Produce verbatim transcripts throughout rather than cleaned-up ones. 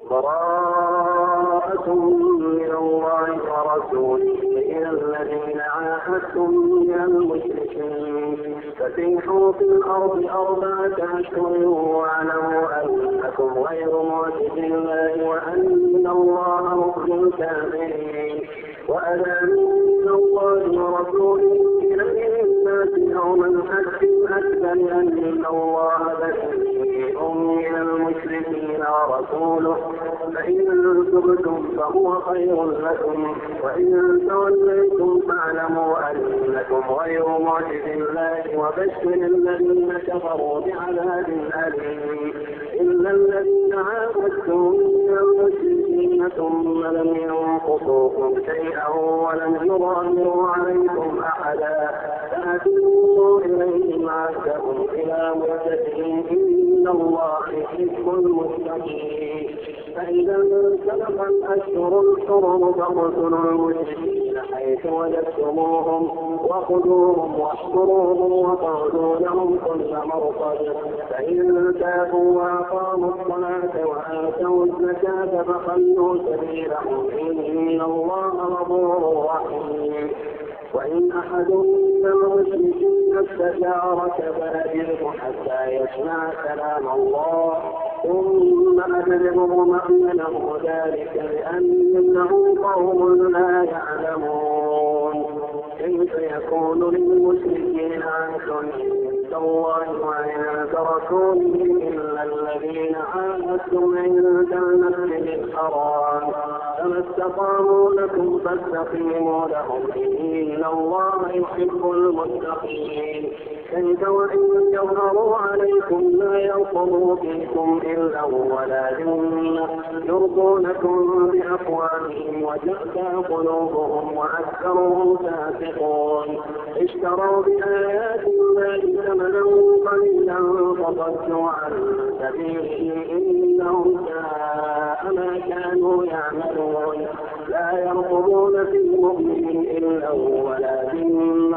براءة من الله ورسوله إلى الذين عاهدتم من المشركين فسيحوا في الأرض أربعة أشهر واعلموا أنكم غير معجز الله وأن الله مخزي الكافرين وأذان من الله ورسوله إلى الناس يوم الحج الأكبر أن الله بريء من المشركين ورسوله فإن تبتم فهو خير لكم وإن توليتم فاعلموا أنكم غير معجز الله وبشر الذين كفروا بعذاب أليم إلا الذين عاهدتم من المشركين ثم لم ينقصوكم شيئا ولم يظاهروا عليكم أحدا فأتموا إليهم عهدهم إلى مدتهم إن الله يحب المتقين فإذا انسلخ الأشهر الحرم فاقتلوا المشركين حيث وجدتموهم وخذوهم واحصروهم وقعدوا لهم كل مرصد فإن تابوا وأقاموا الصلاة وآتوا الزكاة فخلوا سبيلهم إن الله غفور رحيم وإن أحد من المشركين استشارك فأجره حتى يسمع كلام الله ثم أبلغه مأمنه ذلك بأنهم قوم لا يعلمون كيف يكون للمشركين عهد عند الله وعند رسوله إلا الذين عاهدتم عند المسجد الحرام فما استقاموا لكم فاستقيموا لهم إن الله يحب المتقين كيف وإن يظهروا عليكم لا يرقبوا فيكم إلا ولا ذمة يرضونكم بأفواههم وتأتى قلوبهم وأكثرهم فاسقون اشتروا بآيات الله ثمنا قليلا فصدوا عن سبيله إنهم ساء ما كانوا يعملون لا يرقبون في مؤمن إلا ولا ذمة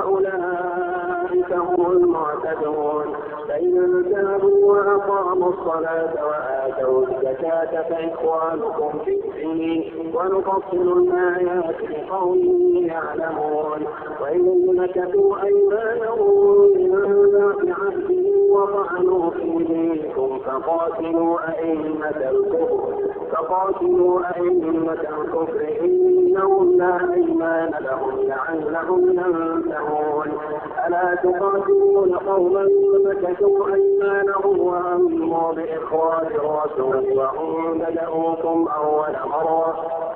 وأولئك هم المعتدون فإن تابوا وأقاموا الصلاة وآتوا الزكاة فإخوانكم في الدين ونفصل الآيات لقوم يعلمون وإن نكثوا أيمانهم من بعد عهدهم وطعنوا في دينكم فقاتلوا أئمة الكفر فقاتلوا أئمة الكفر إنهم لا أيمان لهم لعلهم ينتهون ألا تقاتلون قوما نكثوا أيمانهم وهموا بإخراج الرسول وهم بدأوكم أول مرة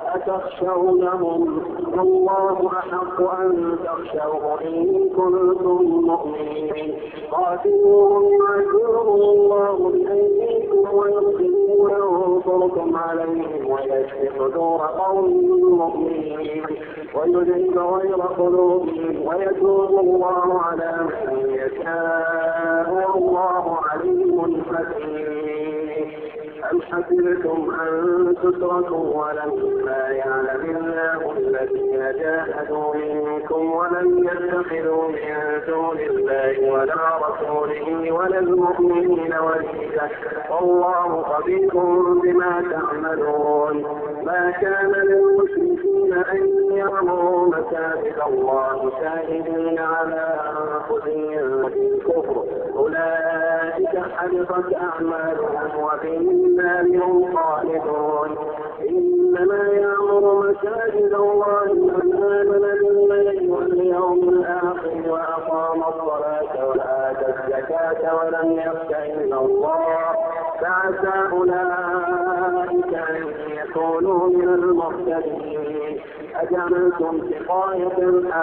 أتخشونهم الله أحق أن تخشوه إن كنتم مؤمنين قاتلوهم يعذبهم الله بأيديكم ويخزيكم وينصركم عليهم ويشفي صدور قوم مؤمنين ويذهب غير قلوبهم ويتوب الله على من يشاء والله عليم حكيم أم حسبتم أن تتركوا ولما يعلم الله الذين جاهدوا منكم ولم يتخذوا من دون الله ولا رسوله ولا المؤمنين وليا والله خبير بما تعملون ما كان للمشركين أن يعمروا مساجد الله شاهدين على أنفسهم بالكفر أولئك حبطت أعمالهم وفي النار هم خالدون إنما يعمر مساجد الله من آمن بالله واليوم الآخر وأقام الصلاة وآتى الزكاة ولم يخش إلا الله فعسى أولئك أن يكونوا من المهتدين أجعلتم سقاية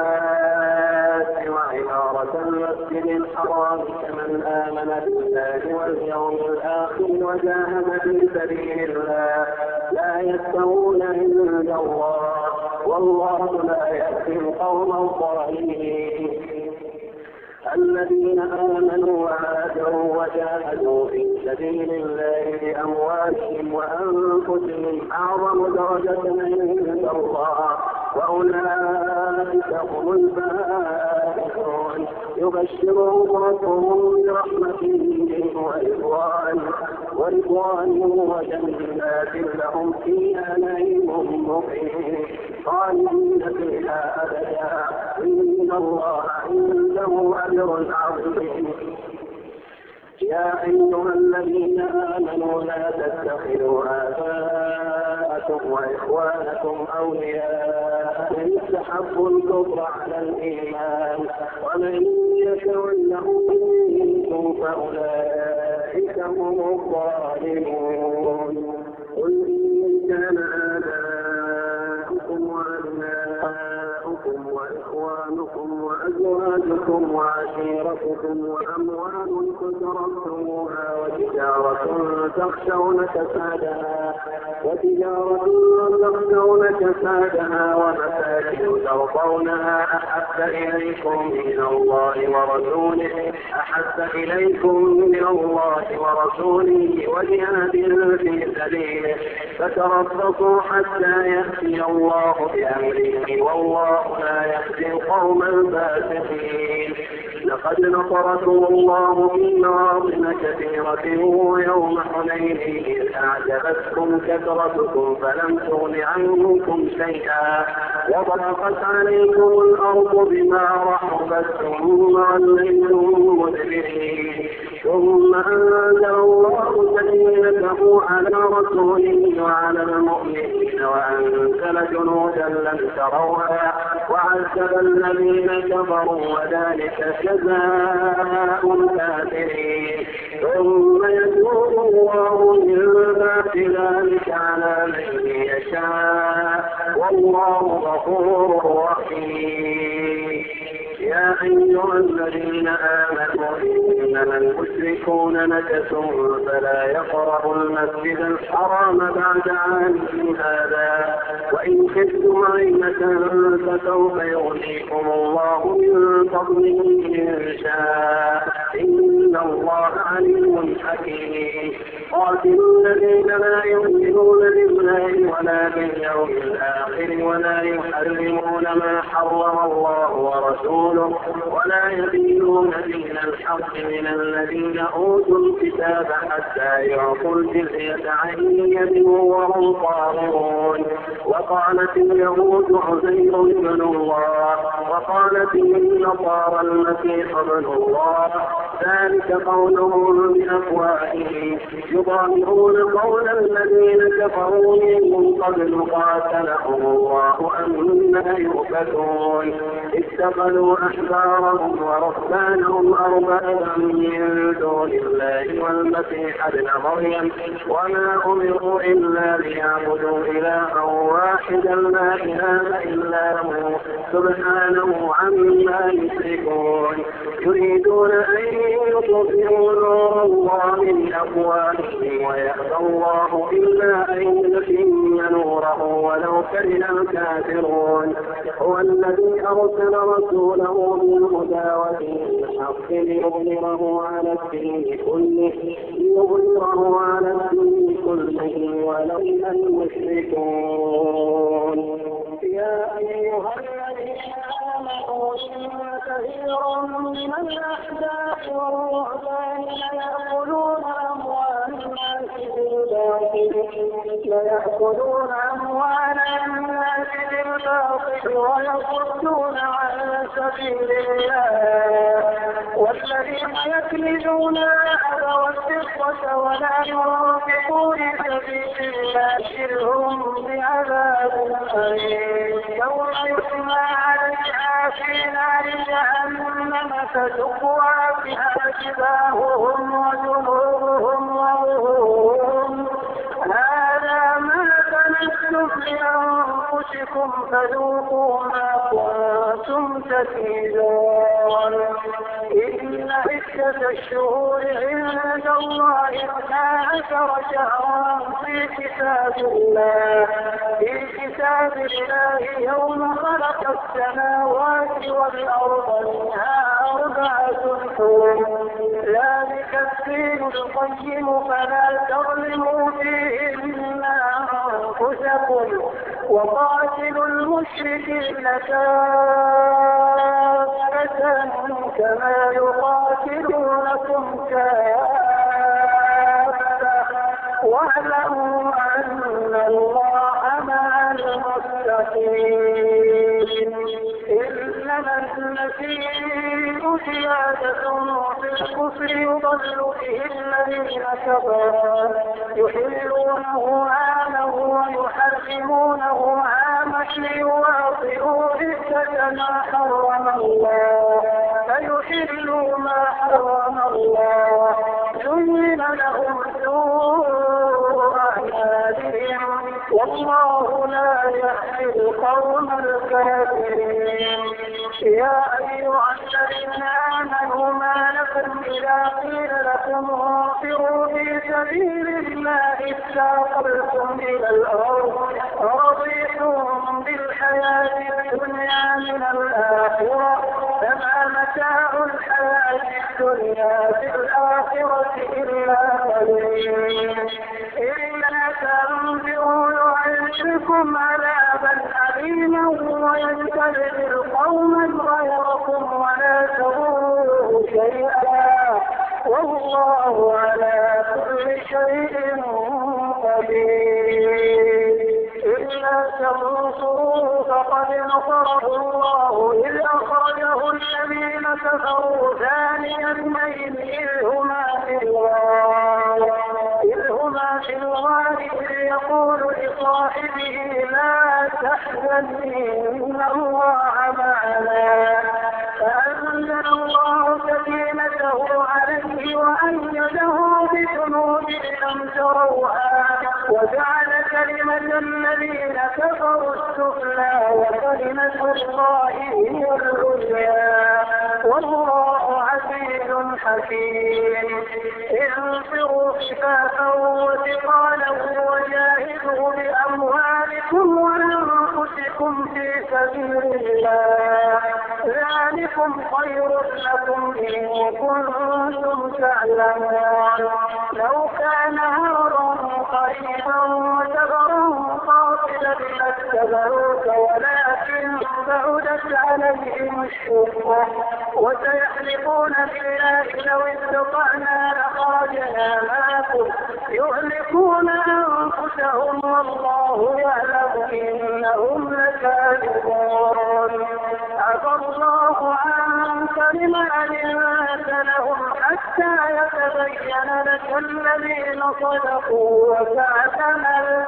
الحاج وعمارة المسجد الحرام كمن آمن بالله واليوم الآخر وجاهد في سبيل الله لا يستوون عند الله والله لا يهدي القوم الظالمين الذين آمنوا وهاجروا وجاهدوا في سبيل الله بأموالهم وأنفسهم أعظم درجة عند الله وأولئك هم الفائزون. يبشرهم ربهم برحمة منه ورضوان ورضوان وجنات لهم فيها نعيم مقيم خالدين فيها أبدا إن الله عنده أجر عظيم. يا أيها الذين آمنوا لا تتخذوا آباءكم وإخوانكم أولياء إن استحبوا الكفر على الإيمان ومن يتولهم منكم فأولئك هم الظالمون. قل إن كان آباؤكم وأبناؤكم وإخوانكم وأزواجكم وعشيرتكم وأموال اقترفتموها وتجارة تخشون كسادها وتجارة تخشون كسادها ومساكن ترضونها أحب إليكم من الله ورسوله أحب إليكم من الله ورسوله وجهاد في سبيله فتربصوا حتى يأتي الله بأمره والله لا يهدي القوم الفاسقين. لقد نصركم الله في مواطن كثيرة ويوم حنين إذ أعجبتكم كثرتكم فلم تغن عنكم شيئا وضاقت عليكم الأرض بما رحبت ثم وليتم مدبرين ثم أنزل الله سكينته على رسوله وعلى المؤمنين وأنزل جنودا لم تروها وعذب الذين كفروا وذلك جزاء الكافرين. ثم يتوب الله من بعد ذلك على من يشاء والله غفور رحيم. يا أيها الذين آمنوا إنما المشركون نجس فلا يقربوا المسجد الحرام بعد عامهم هذا وإن خفتم عيلة فسوف يغنيكم الله من فضله إن شاء إن الله عليم حكيم. قاتلوا الذين لا يؤمنون بالله ولا باليوم الآخر ولا يحرمون ما حرم الله ورسوله ولا يدينون دين الحق من الذين أوتوا الكتاب حتى يعطوا الجزية عن يد وهم صاغرون. وقالت اليهود عزير ابن الله وقالت النصارى المسيح ابن الله ذلك قولهم بأفواههم يضاهئون قول الذين كفروا من قبل قاتلهم الله أنى يؤفكون. اتخذوا أحبارهم ورهبانهم أربابا من دون الله والمسيح ابن مريم وما أمروا إلا ليعبدوا إلها واحدا لا إله إلا هو سبحانه عما يشركون. يريدون أن يطفئوا نور الله بأفواههم ويأبى الله إلا أن يتم نوره ولو كره الكافرون. هو الذي أرسل رسوله بالهدى ودين الحق ليظهره على الدين كله ليظهره على الدين كله ولو المشركون. يا أيها الذين آمنوا إن كثيرا من الأحزاب والرهبان ليأكلون أموال الناس بالباطل ليأكلون أموال الناس بالباطل ويصدون عن سبيل الله والذين يكنزون الذهب والفضة ولا ينفقون في سبيل الله لهم بعذاب أليم يوم يحمى عليها في نار جهنم فتكوى بها جباههم وجنوبهم وظهورهم هذا ما كنتم لأنفسكم فذوقوا ما كنتم تكنزون. إن عدة الشهور عند الله اثنا عشر شهرا في كتاب الله في كتاب الله يوم خلق السماوات والأرض منها أربعة حرم ذلك الدين القيم فلا تظلموا فيهن أنفسكم وقاتلوا المشركين كافة كما يقاتلونكم كافة واعلموا أن الله مع المتقين. إنما النسيء زيادة في الكفر يضل به الذين كفروا يحلونه عاما ويحرمونه عاما ليواطئوا عدة ما حرم الله فيحلوا ما حرم الله زين لهم سوء أعمالهم والله لا يهدي القوم الكافرين. يا أيها الذين آمنوا ما لكم إذا قيل لكم انفروا في سبيل الله اثاقلتم إلى الأرض أرضيتم بالحياة الدنيا من الآخرة فما متاع الحياة الدنيا في الآخرة إلا قليل. إلا تنفروا يعذبكم عذابا أليما ويستبدل قوما غيركم ولا تضروه شيئا والله على كل شيء قدير. إلا تنصروه فقد نصره الله إذ أخرجه الذين كفروا ثاني اثنين إذ هما في الغار إذ هما في الغار إذ يقول لصاحبه لا تحزن إن الله معنا فأنزل الله سكينته عليه وأيده بجنود لم تروها وجعل كلمة الذين كفروا السفلى وكلمة الله هي العليا والله عزيز حكيم. انفروا خفافا وثقالا وجاهدوا بأموالكم وأنفسكم في سبيل الله ذلكم خير لكم إن كنتم تعلمون. لو كان هرا قريبا وسفرا قاصدا لاتبعوك ولكن بعدت عليهم الشقة وسيحلفون بالله لو استطعنا لخرجنا معكم يهلكون أنفسهم والله يعلم إنهم لكاذبون. عفى الله عنك لما أذنت لهم حتى يتبين لك الذين صدقوا وتعلم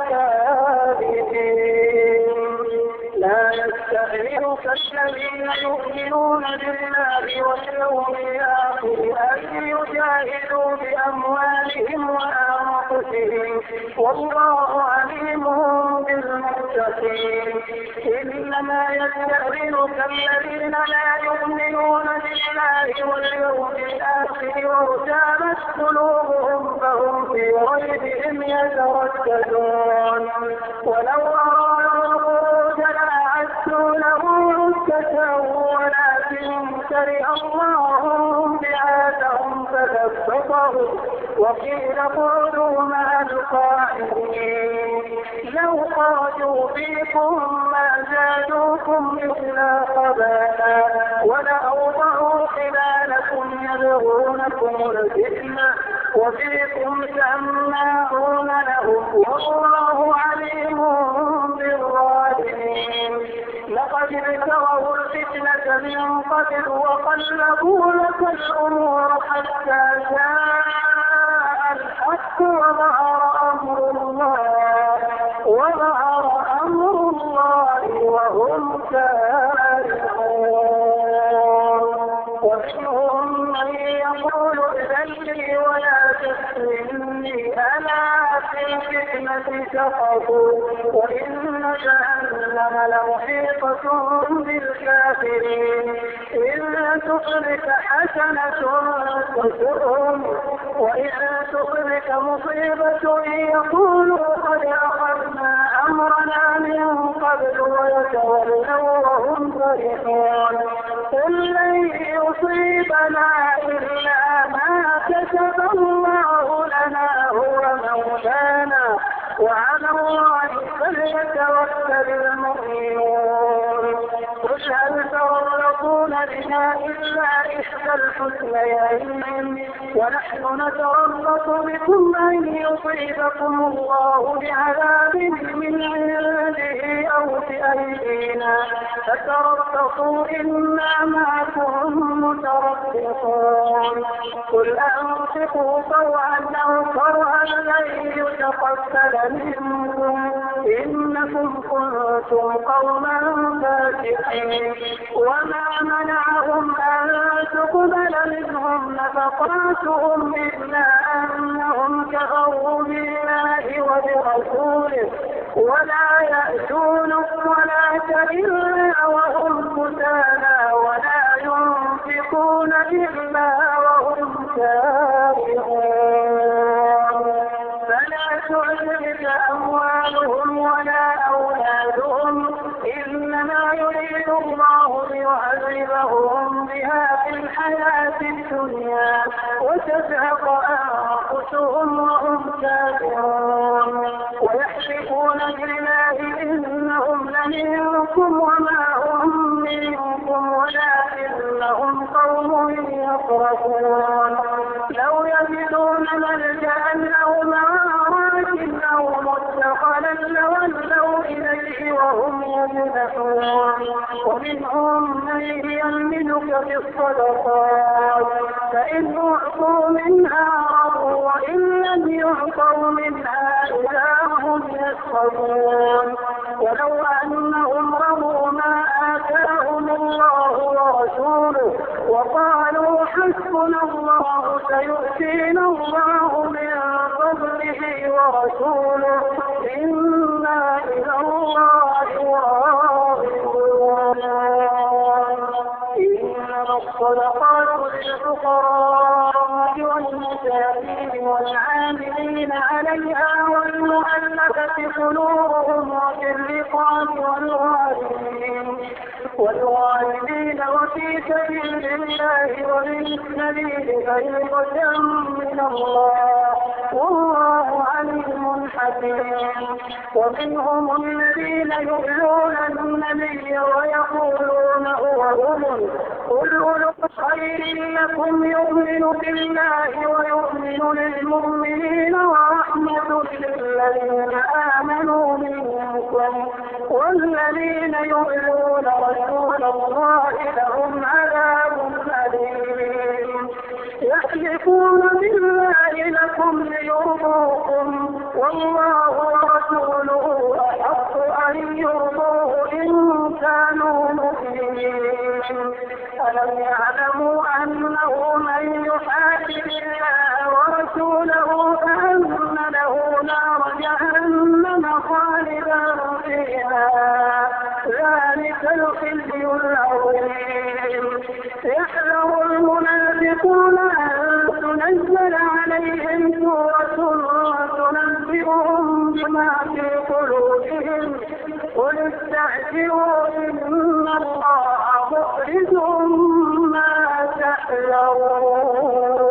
الكاذبين. لا يستأذنك الذين يؤمنون بالله واليوم الآخر أن يجاهدوا بأموالهم وأنفسهم والله عليم بالمتقين. إنما يستأذنك الذين لا يؤمنون بالله واليوم الآخر وارتابت قلوبهم فهم في ريبهم يترددون. ولو أرادوا الخروج لأعدوا له عدة ولكن كره الله بعاثهم فثبطهم وقيل اقعدوا مع القاعدين. لو خرجوا فيكم ما زادوكم إلا خبالا ولأوضعوا خلالكم يبغونكم الفتنة وفيكم سماعون لهم والله عليم بالظالمين. لقد ابتغوا الفتنة من قبل وقلبوا لك الأمور حتى جاء الحق وظهر أمر الله وظهر أمر الله وهم كارهون. ومنهم من يقول ائذن لي ولا تفتني ألا في الفتنة سقطوا وإن جهنم لمحيطة بالكافرين. إن تصبك حسنة تسؤهم وإن تصبك مصيبة يقولوا قد أخذنا أمرنا من قبل ويتولوا وهم فرحون. قل لن يصيبنا إلا ما كتب الله لنا هو مولانا وعلى الله فليتوكل المؤمنون. قل هل تربصون بنا إلا إحدى الحسنيين ونحن نتربص بكم أن يصيبكم الله بعذاب من عنده أو بأيدينا فتربصوا إنا معكم متربصون. قل أنفقوا طوعا أو كرها لن يتقبل منكم إنكم كنتم قوما فاسقين. وما منعهم أن تقبل منهم نفقاتهم إلا أنهم كفروا بالله وبرسوله ولا يأتون الصلاة إلا وهم كسالى ولا ينفقون إلا وهم كارهون. فلا تعجبك أموالهم ولا أولادهم إنما يريد الله ليعذبهم بها في الحياة الدنيا وتزهق أنفسهم وهم كافرون. ويحلفون بالله إنهم لمنكم وما هم منكم ولكنهم قوم يفرقون. لو يجدون ملجأ أو مغارات أو مدخلا لولوا إليه وهم يمنحون. ومنهم من يلمنك في الصدقات فإن أعطوا منها رضوا وإن لم يعطوا منها إذا هم يسخطون. ولو أنهم رضوا ما آتاهم الله ورسوله وقالوا حسبنا الله سيؤتينا الله من فضله ورسوله إنا إلى الله راغبون. إنما الصدقات للفقراء والمساكين والعاملين عليها والمؤلفة قلوبهم وفي الرقاب والغارمين والغارمين وفي سبيل الله وابن السبيل فريضة من الله والله عليم حكيم. ومنهم الذين يؤذون النبي ويقولون هو أذن قل أولو خير لكم يؤمن بالله ويؤمن للمؤمنين ورحمة للذين آمنوا منكم والذين يؤذون رسول الله لهم عذاب أليم. يحلفون بالله لكم ليرضوكم والله ورسوله أحق أن يرضوه إن كانوا مؤمنين. ألم يعلموا أنه من يحارب الله ورسوله فأن له نار جهنم خالدا فيها ذلك الخزي العظيم. يحذر المنافقون أن تنزل عليهم سورة تنبئهم بما في قلوبهم قل استعجلوا إن الله مخرج ما تحذرون.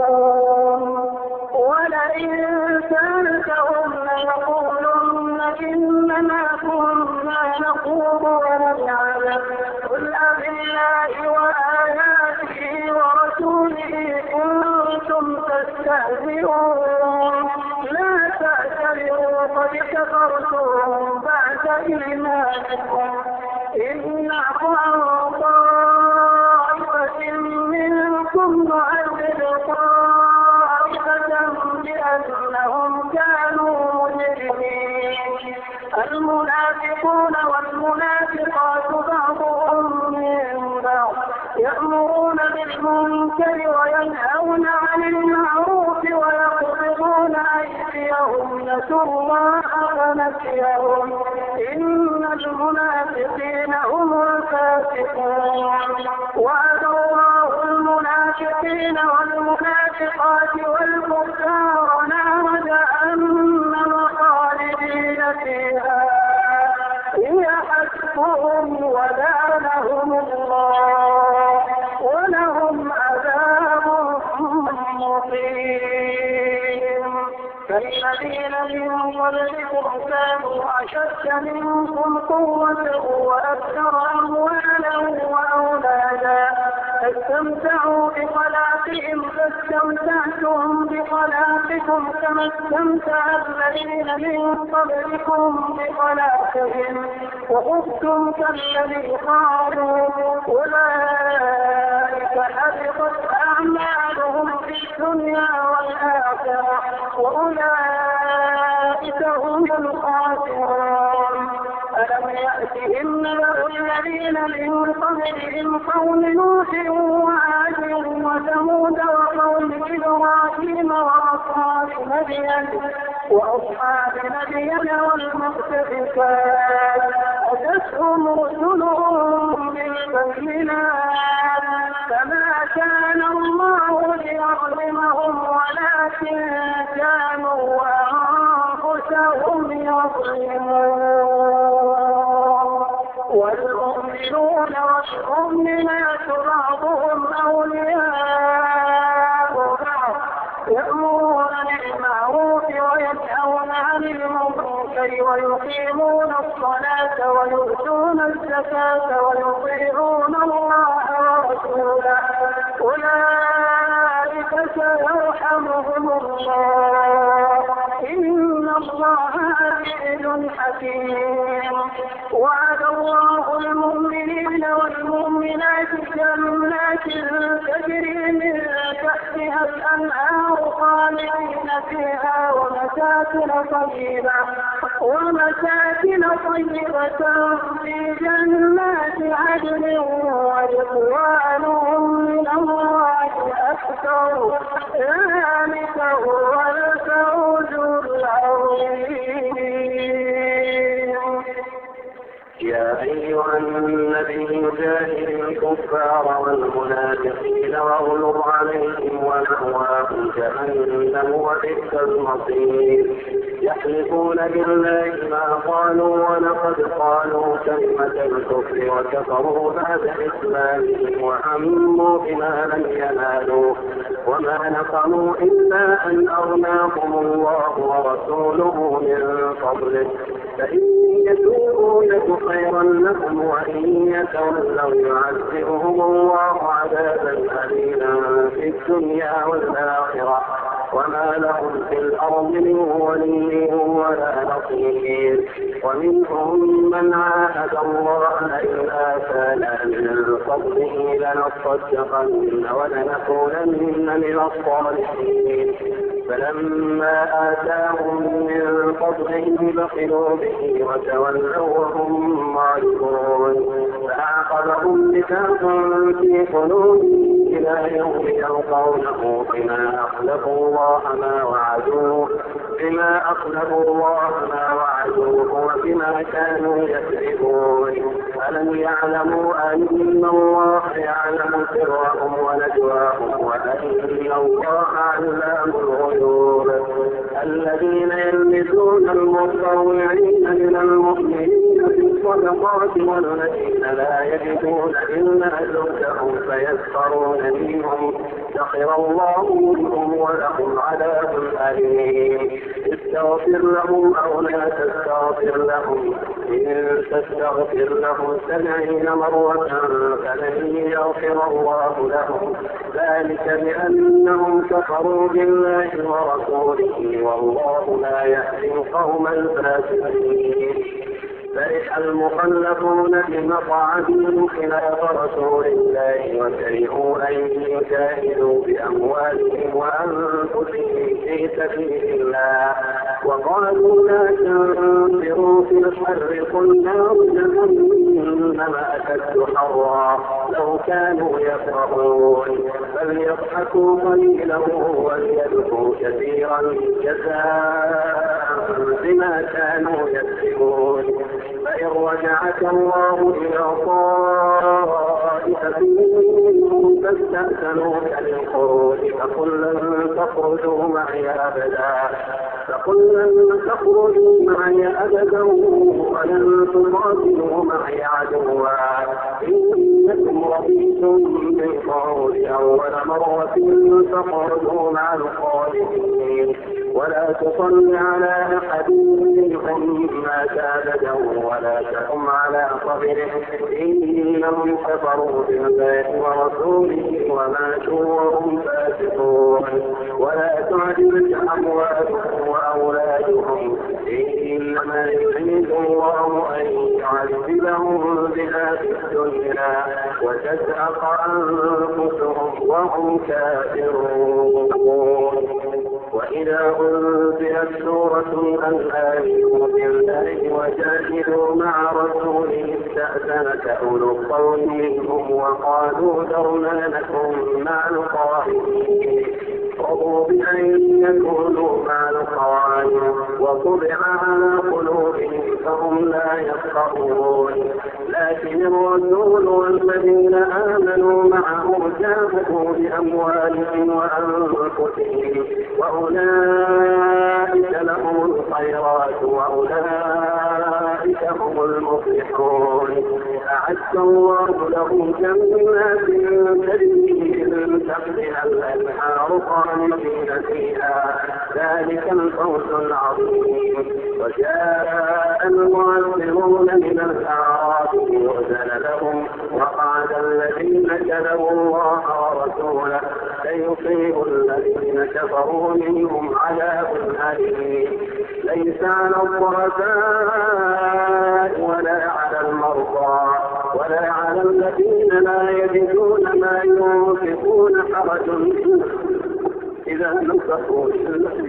ولئن سألتهم ليقولن إنما كنا نخوض ونلعب قل أبالله وآياته ورسوله كنتم تستهزئون لا تعتذروا قد كفرتم بعد إيمانكم إن نعفو عن طائفة منكم نعذب طائفة بأنهم كانوا مجرمين. المنافقون والمنافقات بعضهم من بعض يأمرون بالمنكر وينهون عن المعروف ويقبضون أيديهم نسوا الله فنسيهم إن المنافقين هم الفاسقون. وعد الله المنافقين والمنافقات والكفار نار جهنم خالدين فيها هي حسبهم ولعنهم الله ولهم عذاب مقيم. فالذين من قبلكم كانوا أشد منكم قوة وأكثر أموالا وأولادا فاستمتعوا بخلاقهم فاستمتعتم بخلاقكم كما استمتع الذين من قبلكم بخلاقهم وخذتم كالذي خاضوا أولئك حبطت أعمالهم في الدنيا والآخرة وأولئك هم الخاسرون. ألم يأتهم نبأ الذين من قبلهم قوم نوح وعاد وثمود وقوم إبراهيم وأصحاب مدين وأصحاب مدين والمؤتفكات أتتهم رسلهم بالبينات فما كان الله ليظلمهم ولكن كانوا أنفسهم يظلمون. والمؤمنون والمؤمنات بعضهم أولياء بعض يأمرون بالمعروف وينهون عن المنكر ويقيمون الصلاة ويؤتون الزكاة ويطيعون الله ورسوله أولئك سيرحمهم الله إن الله عزيز حكيم. وعد الله المؤمنين والمؤمنات جنات تجري من تحتها الأنهار خالدين فيها ومساكن طيبة ومساكن طيبة في جنات عدن ورضوان من الله أكبر ذلك هو الفوز العظيم. يا أيها النبي جاهد الكفار والمنافقين واغلظ عليهم ومأواهم جهنم وبئس المصير. يحلفون بالله ما قالوا ولقد قالوا كلمة الكفر وكفروا بعد إسلامهم وهموا بما لم ينالوا وما نقموا إلا أن أغناهم الله ورسوله من فضله فإن يتوبوا يك خيرا لكم وإن يتولوا يعذبهم الله عذابا أليما في الدنيا والآخرة وما لهم في الأرض من ولي ولا نصير. ومنهم من عاهد الله لئن آتانا من فضله لنصدقن ولنكونن من الصالحين فلما آتاهم من فضله بخلوا به وتولوا وهم معرضون فأعقبهم نفاقا في قلوبهم إلى يوم يلقونه بما أخلفوا الله ما وعدوه بما أخلفوا الله ما وعدوه وبما كانوا يكذبون. ألم يعلموا أن الله يعلم سرهم ونجواهم وأن الله علام الغيوب. الذين يلمزون المطوعين من المؤمنين في الصدقات والذين لا يجدون إلا جهدهم فيسخرون منهم سخر الله منهم ولهم عذاب أليم. استغفر لهم أو لا تستغفر لهم إن تستغفر لهم سبعين مرة فلن يغفر الله لهم ذلك بأنهم كفروا بالله ورسوله والله لا يهدي القوم الفاسقين. فرح المخلفون بمقعدهم خلاف رسول الله وكرهوا أن يجاهدوا بأموالهم وأنفسهم في سبيل الله وقالوا لا تنفروا في الحر قل نار جهنم أشد حرا لو كانوا يفرحون فليضحكوا قليلا وليبكوا كثيرا جزاء بما كانوا يكسبون. فإن رجعك الله إلى طائفة منهم فاستأذنوك للخروج فقل لن تخرجوا معي أبدا فقل لن تخرجوا معي أبدا ولن تقاتلوا معي عدوا إنكم رضيتم بالقعود أول مرة فاخرجوا مع الخالدين ولا تصل على أحد منهم مات أبدا ولا تقم على قبره إنهم كفروا بالله ورسوله وماتوا وهم فاسقون. ولا تعجبك أموالهم وأولادهم إنما يريد الله أن يعذبهم بها في الدنيا وتزهق أنفسهم وهم كافرون. وإذا أنزلت سورة أن آمنوا بالله وجاهدوا مع رسوله استأذنك أولو الطول منهم وقالوا ذرنا لكم مع القائلين رضوا بأن يكونوا مع الخوالف وطبع على قلوبهم فهم لا يفقهون. لكن الرسول والذين آمنوا معه جاهدوا بأموالهم وأنفسهم وأولئك لهم الخيرات وأولئك هم المفلحون. أعد الله لهم جنات تجري من تحتها الأنهار خالدين فيها ذلك الفوز العظيم. وجاء المعذرون من الأعراب ليؤذن لهم وقعد الذين كذبوا الله ورسوله سيصيب الذين كفروا منهم عذاب أليم. ليس على الضعفاء ولا على المرضى ولا على الذين لا يجدون ما ينفقون حرج إذا نصحوا لله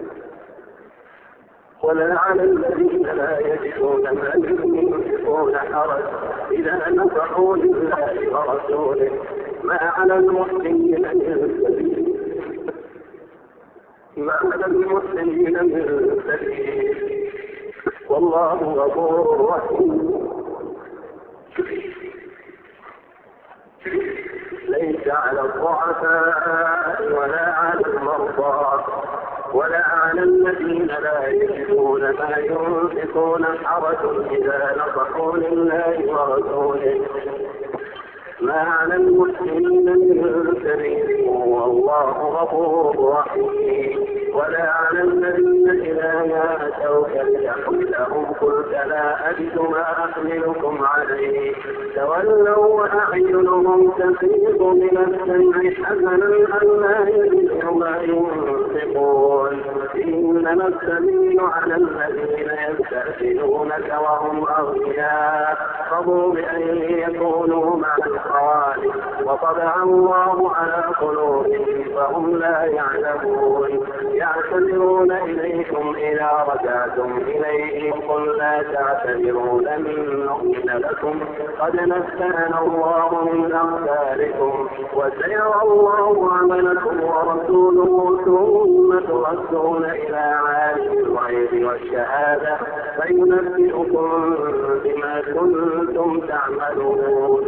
ولا على الذين لا يجدون ما ينفقون حرج إذا نصحوا لله ورسوله ما على المحسنين من سبيل ما على المحسنين من سبيل والله غفور رحيم. ليس على الضعفاء ولا على المرضى ولا على الذين لا يجدون ما ينفقون حرج إذا نصحوا لله ورسوله ما على المسلمين من سبيل والله غفور رحيم. ولا على الذين إذا ما أتوك لتحملهم قلت لا أجد ما أحملكم عليه تولوا وأعينهم تفيض من الدمع حزنا ألا يجدوا ما ينفقون. إنما السبيل على الذين يستأذنونك وهم أغنياء رضوا بأن يكونوا مع الخوالف وطبع الله على قلوبهم فهم لا يعلمون. يعتذرون إليكم إذا رجعتم إليهم قل لا تعتذروا لن نؤمن لكم قد نبأنا الله من أخباركم وسيرى الله عملكم ورسوله ثم تردون إلى عالم الغيب والشهادة فينبئكم بما كنتم تعملون.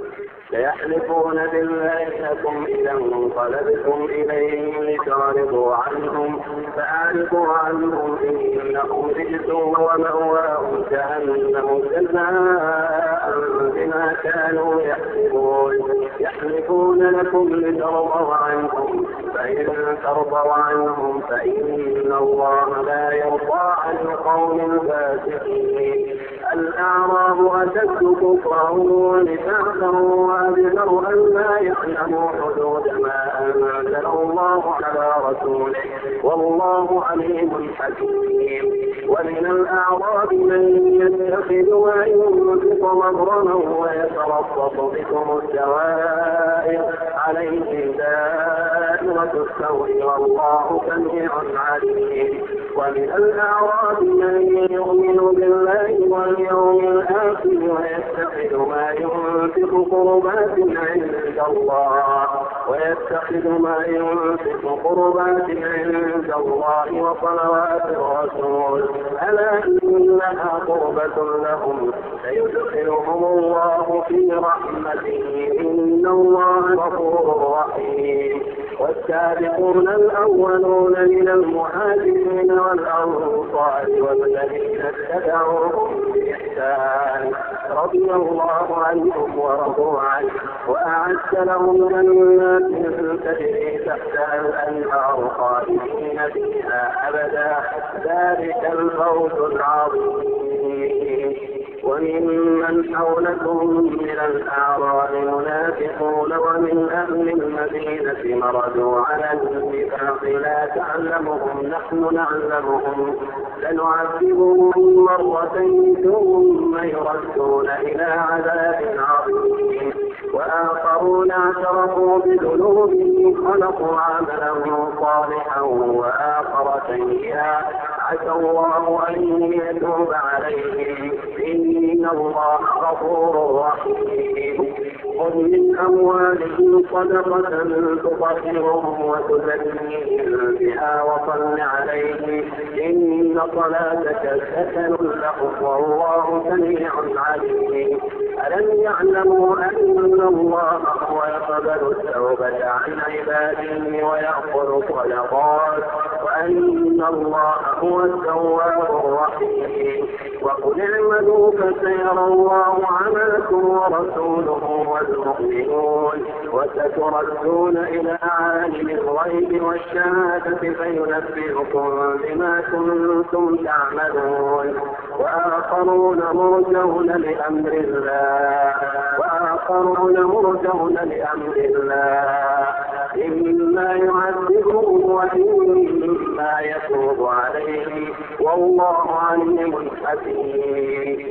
سيحلفون بالله لكم إذا انقلبتم إليهم لتعرضوا عنهم فأعرضوا عنهم إنهم رجس ومأواهم جهنم جزاء بما كانوا يحسبون. يحلفون لكم لترضوا عنهم فإن ترضوا عنهم فإن الله لا يرضى عن القوم الفاسقين. الأعراب أشد كفرا ونفاقا وأجدر أن لا يعلموا حدود ما أنزل الله على رسوله والله عليم حكيم. ومن الأعراب من يتخذ ما ينفق مغرما ويتربص بكم الدوائر عليهم دائرة السوء والله سميع عليم. ومن الأعراب من يؤمن بالله واليوم الآخر ويتخذ ما ينفق قربات عند الله ويتخذ ما ينفق قربات عند الله وصلوات الرسول ألا إنها قربة لهم سيدخلهم الله في رحمته إن الله غفور رحيم. والسابقون الأولون من المهاجرين والأنصار والذين اتبعوهم بإحسان رضي الله عنهم ورضوا عنه وأعد لهم جنات تجري تحتها الأنهار خالدين فيها أبدا ذلك الفوز العظيم. وممن حولكم من الأعراب منافقون ومن أهل المدينة مردوا على النفاق لا تعلمهم نحن نعلمهم لنعذبهم مرتين ثم يردون إلى عذاب عظيم. وآخرون اعترفوا بذنوبهم خلقوا عملا صالحا وآخر سيئا عسى الله أن يتوب عليهم إن الله غفور رحيم. خذ من أموالهم صدقة تطهرهم وتزكيهم بها وصل عليهم إن صلاتك سكن لهم والله سميع عليم. ألم يعلموا أن الله هو يقبل التوبة عن عباده ويأخذ الصدقات وأن الله هو التواب الرحيم. وقل اعملوا فسيرى الله عملكم ورسوله والمؤمنون وستردون إلى عالم الغيب والشهادة فينبئكم بما كنتم تعملون. وآخرون مرجون لأمر الله وآخرون مرجون لأمر الله إما يعذبهم وإما يتوب عليهم والله عليم حكيم.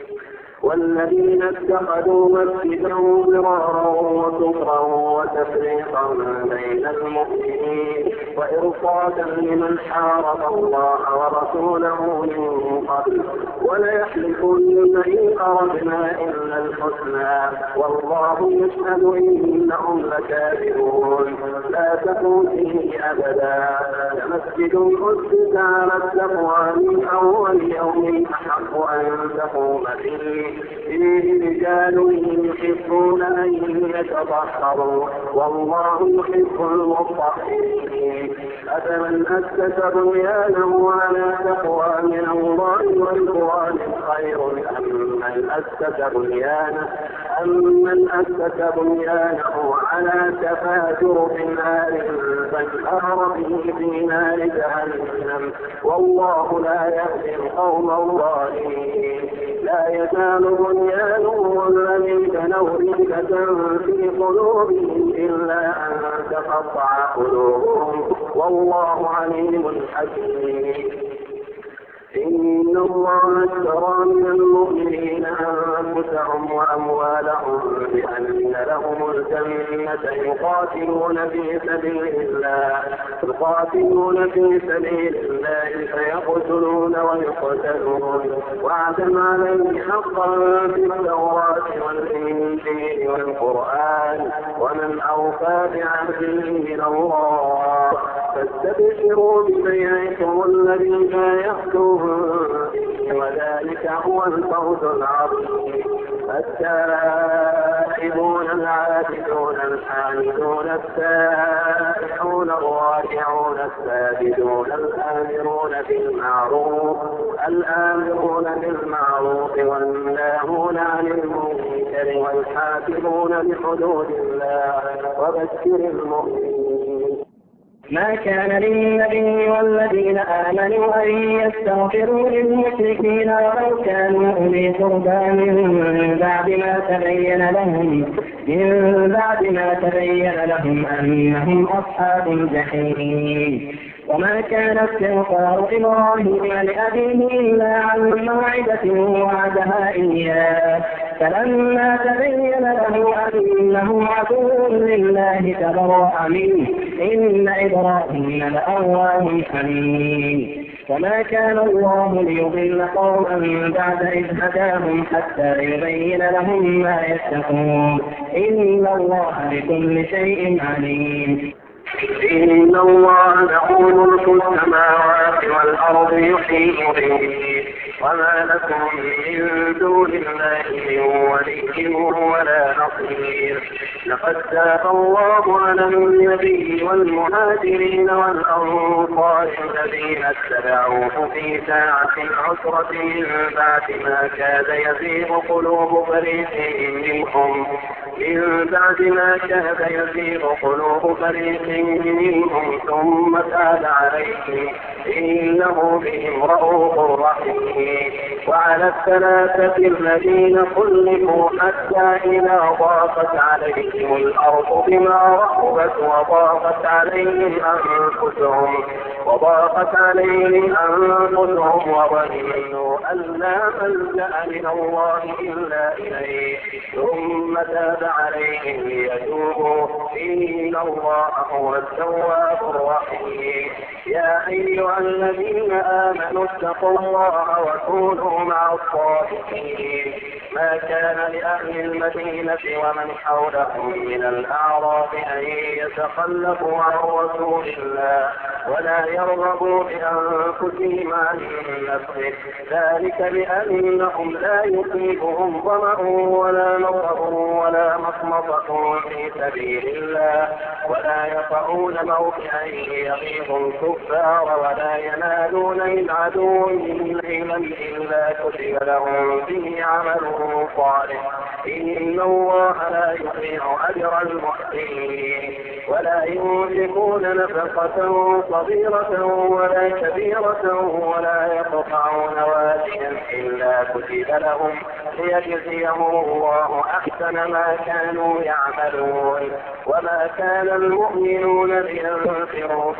والذين اتخذوا مسجدا ضرارا وكفرا وتفريقا بين المؤمنين وإرصادا لمن حارب الله ورسوله من قبل وليحلفن إن أردنا إلا الحسنى والله يشهد إنهم لكاذبون. لا تكن فيه أبدا لمسجد أسس على التقوى من أول يوم أحق أن تقوم فيه فيه رجال يحبون أن يتطهروا والله يحب المطهرين. أفمن أسس بنيانه على تقوى من الله ورضوان خير أم من أسس بنيانه أمن أسس بنيانه على تفاجر في النار فانهار به في نار جهنم والله لا يهدي القوم الظالمين. لا يزال بنيانهم الذي بنوا ريبة في قلوبهم إلا أن تقطع قلوبهم والله عليم حكيم. إن الله اشترى من المؤمنين أنفسهم وأموالهم بأن لهم الجنة يقاتلون في سبيل الله يقاتلون في سبيل الله فيقتلون ويقتلون وعدا عليه حقا في التوراة والإنجيل والقرآن ومن أوفى بعهده من الله فاستبشروا ببيعكم الذي بايعتم وذلك هو الفوز العظيم. التائبون العابدون الحامدون السائحون الراكعون الساجدون الآمرون بالمعروف الآمرون بالمعروف والناهون عن المنكر والحافظون لحدود الله وبشر المؤمنين. ما كان للنبي والذين آمنوا أن يستغفروا للمشركين ولو كانوا أولي قربى من بعد ما تبين لهم من بعد ما تبين لهم أنهم أصحاب الجحيم. وما كان استغفار إبراهيم لأبيه إلا عن موعدة وعدها إياه فلما تبين له أنه عدو لله تبرأ منه إن إبراهيم لأواه حليم. وما كان الله ليضل قوما بعد إذ هداهم حتى يبين لهم ما يتقون إن الله بكل شيء عليم. إن الله له ملك السماوات والأرض يحيي ويميت وما لكم من دون الله من ولي ولا نصير. لقد تاب الله على النبي والمهاجرين والأنصار الذين اتبعوه في ساعة العسرة من بعد ما كاد يزيغ قلوب فريق منهم من بعد ما كاد يزيغ قلوب فريق منهم ثم تاب عليهم إنه بهم رءوف رحيم. وعلى الثلاثة الذين خلفوا حتى إذا ضاقت عليهم الأرض بما رحبت وضاقت عليهم أنفسهم وضاقت عليهم أنفسهم وظنوا أن لا ملجأ من الله إلا إليه ثم تاب عليهم ليتوبوا إن الله هو التواب الرحيم. يا أيها الذين آمنوا اتقوا الله وكونوا مع الصادقين. ما كان لأهل المدينة ومن حولهم من الأعراب أن يتخلفوا عن رسول الله ولا يرغبوا بأنفسهم عن نفسه ذلك بأنهم لا يصيبهم ظمأ ولا نصر ولا مخمصة في سبيل الله ولا يطعون موطئا يغيظ الكفار ولا ينالون من عدو نيلا إلا كتب لهم به عمل صالح إن الله لا يضيع أجر المحسنين. ولا ينفقون نفقة صغيرة ولا كبيرة ولا يقطعون واديا إلا كتب لهم ليجزيهم الله أحسن ما كانوا يعملون. وما كان المؤمنون لينفروا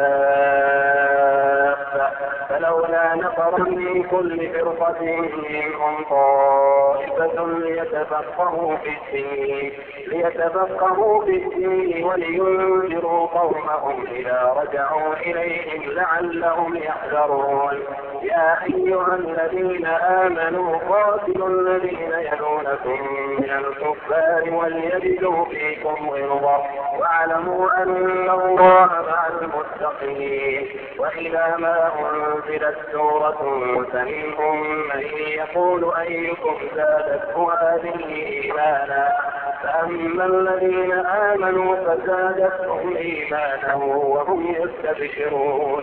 كافة فلولا نفر من كل فرقة منهم طائفة ليتفقهوا في الدين ليتفقهوا في الدين ولينذروا قومهم إذا رجعوا إليهم لعلهم يحذرون. يا أيها الذين آمنوا قاتلوا الذين يلونكم من الكفار وليجدوا فيكم غلظة واعلموا أن الله مع المتقين. وإذا ما أنزلت سورة فمنهم من يقول أيكم زادته هذه إيمانا فأما الذين آمنوا فزادتهم إيمانا وهم يستبشرون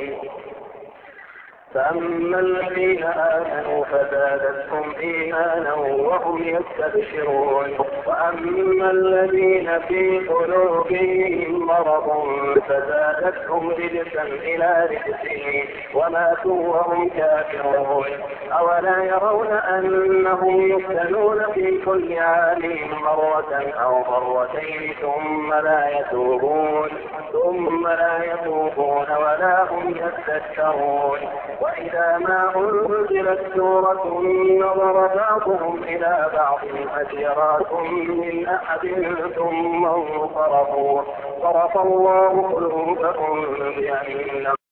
فأما الذين آمنوا فزادتهم إيمانا وهم يستبشرون وأما الذين في قلوبهم مرض فزادتهم رجسا إلى رجسهم وماتوا وهم كافرون. أولا يرون أنهم يفتنون في كل عام مرة أو مرتين ثم لا يتوبون ثم لا يتوبون ولا هم يذكرون. وإذا ما أنزلت سورة نظر بعضهم إلى بعض هل يراكم من أحد ثم انصرفوا صرف الله قلوبهم بأنهم